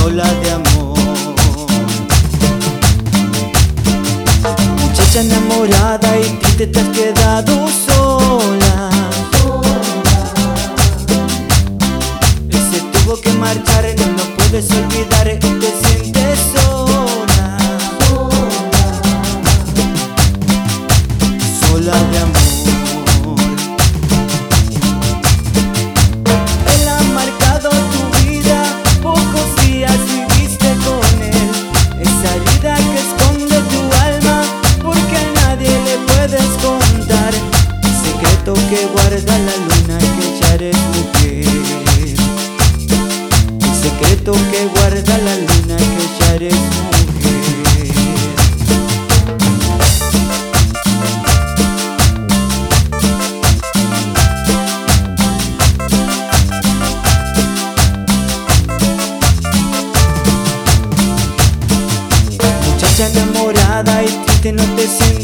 sola de amor. Muchacha enamorada y triste te has quedado sola. Él se tuvo que marchar, no puedes olvidar, te sientes sola. Sola de amor. Él ha marcado tu vida, pocos días viviste con él. Esa herida que esconde tu alma, porque a nadie le puedes contar. El secreto que guarda la luna, que ya eres mujer. El secreto que guarda la luna, que ya eres mujer. Muchacha enamorada y triste, no te sientes